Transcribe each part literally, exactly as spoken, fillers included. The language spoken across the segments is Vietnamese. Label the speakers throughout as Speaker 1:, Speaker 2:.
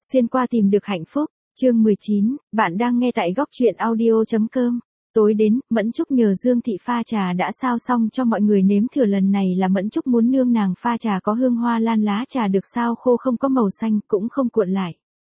Speaker 1: Xuyên qua tìm được hạnh phúc, chương mười chín, bạn đang nghe tại góc truyện audio.com. Tối đến, Mẫn Trúc nhờ Dương Thị pha trà đã sao xong cho mọi người nếm thử, lần này là Mẫn Trúc muốn nương nàng pha trà có hương hoa lan, lá trà được sao khô không có màu xanh cũng không cuộn lại,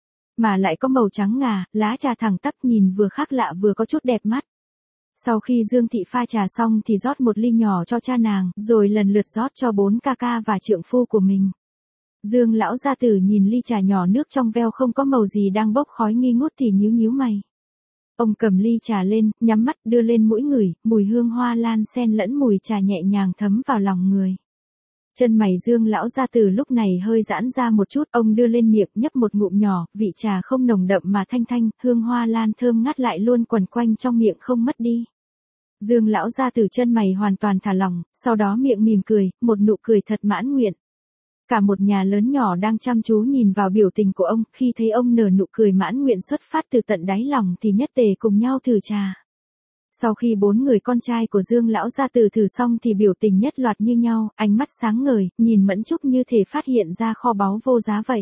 Speaker 1: mà lại có màu trắng ngà, lá trà thẳng tắp nhìn vừa khác lạ vừa có chút đẹp mắt. Sau khi Dương Thị pha trà xong thì rót một ly nhỏ cho cha nàng, rồi lần lượt rót cho bốn ca ca và trượng phu của mình. Dương lão gia tử nhìn ly trà nhỏ nước trong veo không có màu gì đang bốc khói nghi ngút thì nhíu nhíu mày. Ông cầm ly trà lên, nhắm mắt đưa lên mũi ngửi, mùi hương hoa lan xen lẫn mùi trà nhẹ nhàng thấm vào lòng người. Chân mày Dương lão gia tử lúc này hơi giãn ra một chút, ông đưa lên miệng nhấp một ngụm nhỏ, vị trà không nồng đậm mà thanh thanh, hương hoa lan thơm ngát lại luôn quẩn quanh trong miệng không mất đi. Dương lão gia tử chân mày hoàn toàn thả lỏng, sau đó miệng mỉm cười, một nụ cười thật mãn nguyện. Cả một nhà lớn nhỏ đang chăm chú nhìn vào biểu tình của ông, khi thấy ông nở nụ cười mãn nguyện xuất phát từ tận đáy lòng thì nhất tề cùng nhau thử trà. Sau khi bốn người con trai của Dương lão gia tử thử xong thì biểu tình nhất loạt như nhau, ánh mắt sáng ngời, nhìn Mẫn Trúc như thể phát hiện ra kho báu vô giá vậy.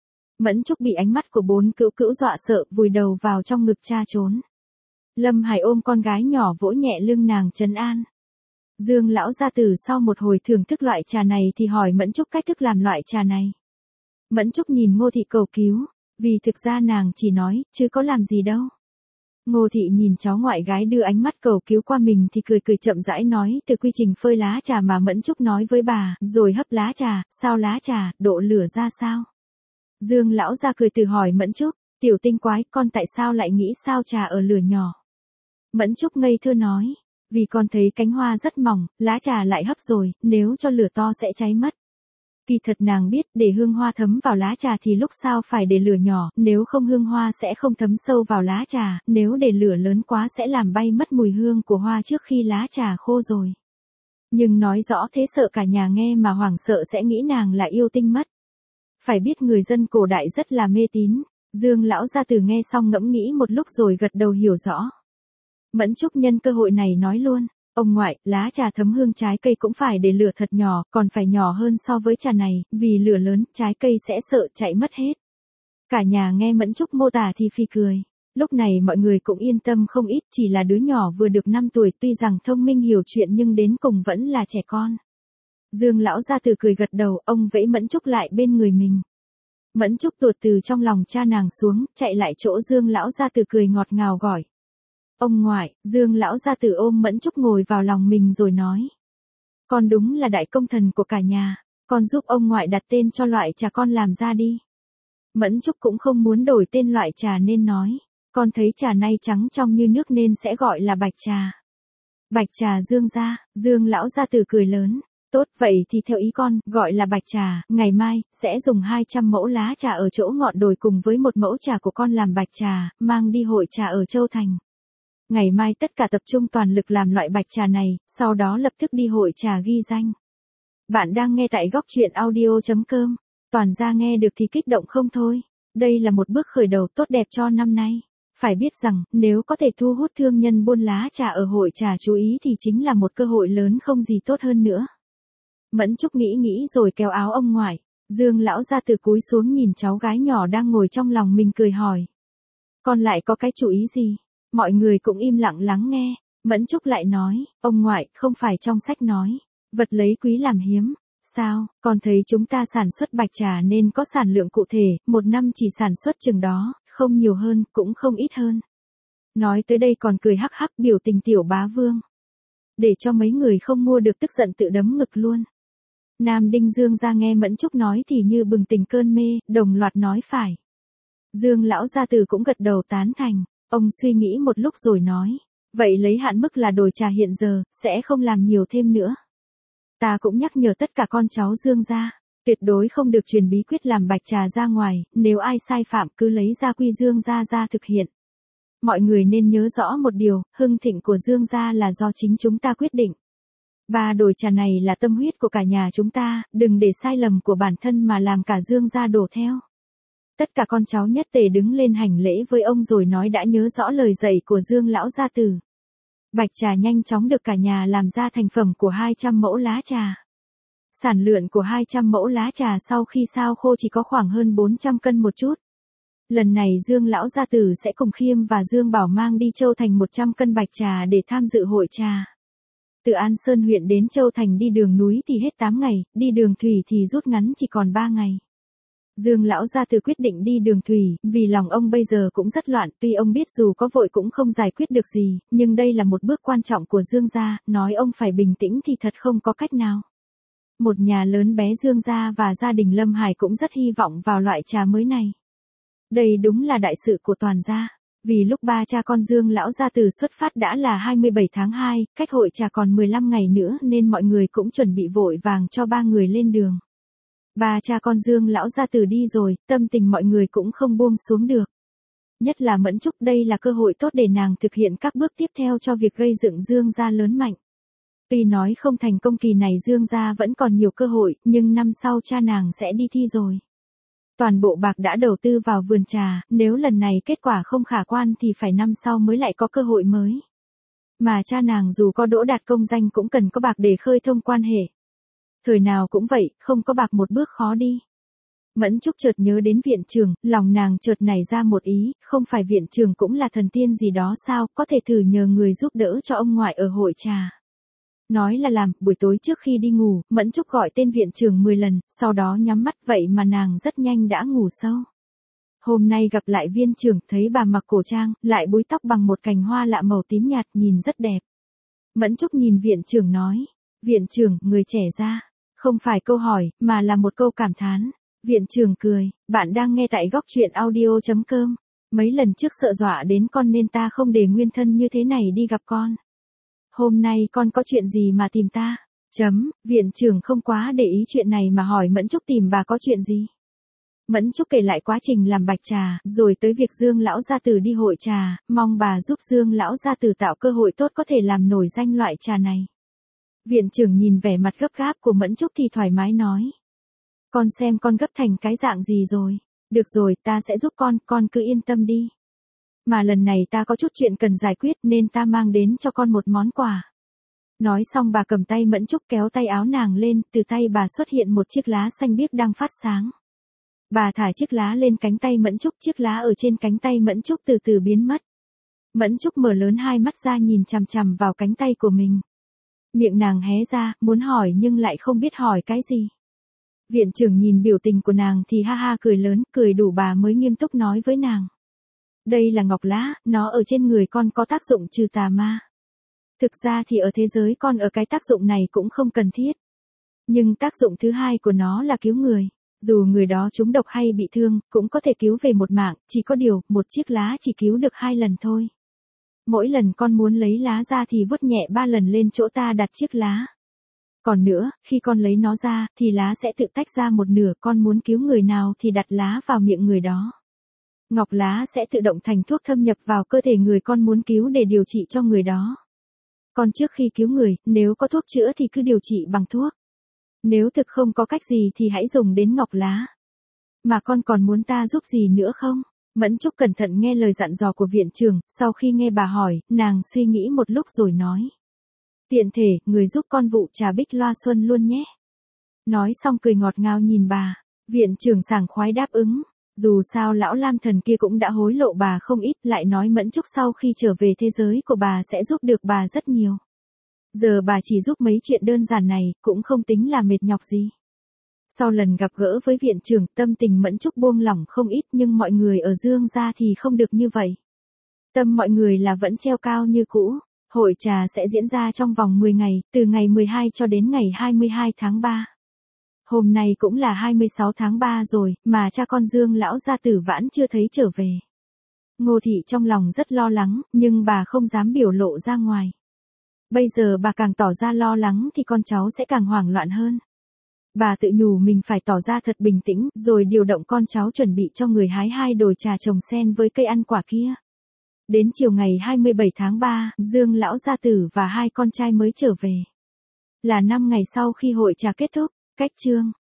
Speaker 1: Mẫn Trúc bị ánh mắt của bốn cữu cữu dọa sợ, vùi đầu vào trong ngực cha trốn. Lâm Hải ôm con gái nhỏ vỗ nhẹ lưng nàng trấn an. Dương lão gia tử sau một hồi thưởng thức loại trà này thì hỏi Mẫn Trúc cách thức làm loại trà này. Mẫn Trúc nhìn Ngô Thị cầu cứu, vì thực ra nàng chỉ nói, chứ có làm gì đâu. Ngô Thị nhìn cháu ngoại gái đưa ánh mắt cầu cứu qua mình thì cười cười chậm rãi nói từ quy trình phơi lá trà mà Mẫn Trúc nói với bà, rồi hấp lá trà, sao lá trà, độ lửa ra sao. Dương lão gia cười từ hỏi Mẫn Trúc, tiểu tinh quái, con tại sao lại nghĩ sao trà ở lửa nhỏ. Mẫn Trúc ngây thơ nói, vì con thấy cánh hoa rất mỏng, lá trà lại hấp rồi, nếu cho lửa to sẽ cháy mất. Kỳ thật nàng biết, để hương hoa thấm vào lá trà thì lúc sao phải để lửa nhỏ, nếu không hương hoa sẽ không thấm sâu vào lá trà, nếu để lửa lớn quá sẽ làm bay mất mùi hương của hoa trước khi lá trà khô rồi. Nhưng nói rõ thế sợ cả nhà nghe mà hoảng sợ sẽ nghĩ nàng là yêu tinh mất. Phải biết người dân cổ đại rất là mê tín. Dương lão gia tử nghe xong ngẫm nghĩ một lúc rồi gật đầu hiểu rõ. Mẫn Trúc nhân cơ hội này nói luôn, ông ngoại, lá trà thấm hương trái cây cũng phải để lửa thật nhỏ, còn phải nhỏ hơn so với trà này, vì lửa lớn, trái cây sẽ sợ chạy mất hết. Cả nhà nghe Mẫn Trúc mô tả thì phi cười. Lúc này mọi người cũng yên tâm không ít, chỉ là đứa nhỏ vừa được năm tuổi tuy rằng thông minh hiểu chuyện nhưng đến cùng vẫn là trẻ con. Dương lão gia tử cười gật đầu, ông vẫy Mẫn Trúc lại bên người mình. Mẫn Trúc tuột từ trong lòng cha nàng xuống, chạy lại chỗ Dương lão gia tử cười ngọt ngào gọi. Ông ngoại, Dương lão gia tử ôm Mẫn Trúc ngồi vào lòng mình rồi nói. Con đúng là đại công thần của cả nhà, con giúp ông ngoại đặt tên cho loại trà con làm ra đi. Mẫn Trúc cũng không muốn đổi tên loại trà nên nói, con thấy trà này trắng trong như nước nên sẽ gọi là bạch trà. Bạch trà Dương gia, Dương lão gia tử cười lớn. Tốt, vậy thì theo ý con, gọi là bạch trà, ngày mai, sẽ dùng hai trăm mẫu lá trà ở chỗ ngọn đồi cùng với một mẫu trà của con làm bạch trà, mang đi hội trà ở Châu Thành. Ngày mai tất cả tập trung toàn lực làm loại bạch trà này, sau đó lập tức đi hội trà ghi danh. Bạn đang nghe tại góc truyện audio.com, toàn ra nghe được thì kích động không thôi. Đây là một bước khởi đầu tốt đẹp cho năm nay. Phải biết rằng, nếu có thể thu hút thương nhân buôn lá trà ở hội trà chú ý thì chính là một cơ hội lớn không gì tốt hơn nữa. Mẫn Trúc nghĩ nghĩ rồi kéo áo ông ngoại. Dương lão gia tử cúi xuống nhìn cháu gái nhỏ đang ngồi trong lòng mình cười hỏi. Con lại có cái chủ ý gì? Mọi người cũng im lặng lắng nghe. Mẫn Trúc lại nói, ông ngoại, không phải trong sách nói, vật lấy quý làm hiếm. Sao, con thấy chúng ta sản xuất bạch trà nên có sản lượng cụ thể, một năm chỉ sản xuất chừng đó, không nhiều hơn, cũng không ít hơn. Nói tới đây còn cười hắc hắc biểu tình tiểu bá vương. Để cho mấy người không mua được tức giận tự đấm ngực luôn. Nam Đinh Dương ra nghe Mẫn Trúc nói thì như bừng tỉnh cơn mê, đồng loạt nói phải. Dương lão gia tử cũng gật đầu tán thành, ông suy nghĩ một lúc rồi nói, vậy lấy hạn mức là đổi trà hiện giờ, sẽ không làm nhiều thêm nữa. Ta cũng nhắc nhở tất cả con cháu Dương gia, tuyệt đối không được truyền bí quyết làm bạch trà ra ngoài, nếu ai sai phạm cứ lấy gia quy Dương gia ra thực hiện. Mọi người nên nhớ rõ một điều, hưng thịnh của Dương gia là do chính chúng ta quyết định. Ba đồi trà này là tâm huyết của cả nhà chúng ta, đừng để sai lầm của bản thân mà làm cả Dương gia đổ theo. Tất cả con cháu nhất tề đứng lên hành lễ với ông rồi nói đã nhớ rõ lời dạy của Dương lão gia tử. Bạch trà nhanh chóng được cả nhà làm ra thành phẩm của hai trăm mẫu lá trà. Sản lượng của hai trăm mẫu lá trà sau khi sao khô chỉ có khoảng hơn bốn trăm cân một chút. Lần này Dương lão gia tử sẽ cùng Khiêm và Dương Bảo mang đi Châu Thành một trăm cân bạch trà để tham dự hội trà. Từ An Sơn huyện đến Châu Thành đi đường núi thì hết tám ngày, đi đường thủy thì rút ngắn chỉ còn ba ngày. Dương lão gia tử quyết định đi đường thủy, vì lòng ông bây giờ cũng rất loạn, tuy ông biết dù có vội cũng không giải quyết được gì, nhưng đây là một bước quan trọng của Dương gia, nói ông phải bình tĩnh thì thật không có cách nào. Một nhà lớn bé Dương gia và gia đình Lâm Hải cũng rất hy vọng vào loại trà mới này. Đây đúng là đại sự của toàn gia. Vì lúc ba cha con Dương lão gia tử xuất phát đã là hai mươi bảy tháng hai, cách hội trà còn mười lăm ngày nữa nên mọi người cũng chuẩn bị vội vàng cho ba người lên đường. Ba cha con Dương lão gia tử đi rồi, tâm tình mọi người cũng không buông xuống được. Nhất là Mẫn Trúc, đây là cơ hội tốt để nàng thực hiện các bước tiếp theo cho việc gây dựng Dương gia lớn mạnh. Tuy nói không thành công kỳ này Dương gia vẫn còn nhiều cơ hội, nhưng năm sau cha nàng sẽ đi thi rồi. Toàn bộ bạc đã đầu tư vào vườn trà, nếu lần này kết quả không khả quan thì phải năm sau mới lại có cơ hội mới. Mà cha nàng dù có đỗ đạt công danh cũng cần có bạc để khơi thông quan hệ. Thời nào cũng vậy, không có bạc một bước khó đi. Mẫn Trúc chợt nhớ đến viện trưởng, lòng nàng chợt nảy ra một ý, không phải viện trưởng cũng là thần tiên gì đó sao, có thể thử nhờ người giúp đỡ cho ông ngoại ở hội trà. Nói là làm, buổi tối trước khi đi ngủ, Mẫn Trúc gọi tên viện trưởng mười lần, sau đó nhắm mắt, vậy mà nàng rất nhanh đã ngủ sâu. Hôm nay gặp lại viên trưởng, thấy bà mặc cổ trang, lại búi tóc bằng một cành hoa lạ màu tím nhạt, nhìn rất đẹp. Mẫn Trúc nhìn viện trưởng nói, viện trưởng, người trẻ ra. Không phải câu hỏi, mà là một câu cảm thán. Viện trưởng cười, bạn đang nghe tại góc truyện audio chấm com. Mấy lần trước sợ dọa đến con nên ta không để nguyên thân như thế này đi gặp con. Hôm nay con có chuyện gì mà tìm ta? Chấm, viện trưởng không quá để ý chuyện này mà hỏi Mẫn Trúc tìm bà có chuyện gì? Mẫn Trúc kể lại quá trình làm bạch trà, rồi tới việc Dương lão gia tử đi hội trà, mong bà giúp Dương lão gia tử tạo cơ hội tốt có thể làm nổi danh loại trà này. Viện trưởng nhìn vẻ mặt gấp gáp của Mẫn Trúc thì thoải mái nói. Con xem con gấp thành cái dạng gì rồi. Được rồi, ta sẽ giúp con, con cứ yên tâm đi. Mà lần này ta có chút chuyện cần giải quyết nên ta mang đến cho con một món quà. Nói xong bà cầm tay Mẫn Trúc kéo tay áo nàng lên, từ tay bà xuất hiện một chiếc lá xanh biếc đang phát sáng. Bà thả chiếc lá lên cánh tay Mẫn Trúc, chiếc lá ở trên cánh tay Mẫn Trúc từ từ biến mất. Mẫn Trúc mở lớn hai mắt ra nhìn chằm chằm vào cánh tay của mình. Miệng nàng hé ra, muốn hỏi nhưng lại không biết hỏi cái gì. Viện trưởng nhìn biểu tình của nàng thì ha ha cười lớn, cười đủ bà mới nghiêm túc nói với nàng. Đây là ngọc lá, nó ở trên người con có tác dụng trừ tà ma. Thực ra thì ở thế giới con ở cái tác dụng này cũng không cần thiết. Nhưng tác dụng thứ hai của nó là cứu người. Dù người đó trúng độc hay bị thương, cũng có thể cứu về một mạng, chỉ có điều, một chiếc lá chỉ cứu được hai lần thôi. Mỗi lần con muốn lấy lá ra thì vuốt nhẹ ba lần lên chỗ ta đặt chiếc lá. Còn nữa, khi con lấy nó ra, thì lá sẽ tự tách ra một nửa, con muốn cứu người nào thì đặt lá vào miệng người đó. Ngọc lá sẽ tự động thành thuốc thâm nhập vào cơ thể người con muốn cứu để điều trị cho người đó. Còn trước khi cứu người, nếu có thuốc chữa thì cứ điều trị bằng thuốc. Nếu thực không có cách gì thì hãy dùng đến ngọc lá. Mà con còn muốn ta giúp gì nữa không? Mẫn Trúc cẩn thận nghe lời dặn dò của viện trưởng, sau khi nghe bà hỏi, nàng suy nghĩ một lúc rồi nói. Tiện thể, người giúp con vụ trà bích loa xuân luôn nhé. Nói xong cười ngọt ngào nhìn bà, viện trưởng sảng khoái đáp ứng. Dù sao lão Lam Thần kia cũng đã hối lộ bà không ít, lại nói Mẫn Trúc sau khi trở về thế giới của bà sẽ giúp được bà rất nhiều. Giờ bà chỉ giúp mấy chuyện đơn giản này, cũng không tính là mệt nhọc gì. Sau lần gặp gỡ với viện trưởng, tâm tình Mẫn Trúc buông lỏng không ít, nhưng mọi người ở Dương gia thì không được như vậy. Tâm mọi người là vẫn treo cao như cũ. Hội trà sẽ diễn ra trong vòng mười ngày, từ ngày mười hai cho đến ngày hai mươi hai tháng ba. Hôm nay cũng là hai mươi sáu tháng ba rồi, mà cha con Dương lão gia tử vãn chưa thấy trở về. Ngô Thị trong lòng rất lo lắng, nhưng bà không dám biểu lộ ra ngoài. Bây giờ bà càng tỏ ra lo lắng thì con cháu sẽ càng hoảng loạn hơn. Bà tự nhủ mình phải tỏ ra thật bình tĩnh, rồi điều động con cháu chuẩn bị cho người hái hai đồi trà trồng sen với cây ăn quả kia. Đến chiều ngày hai mươi bảy tháng ba, Dương lão gia tử và hai con trai mới trở về. Là năm ngày sau khi hội trà kết thúc, cách chương.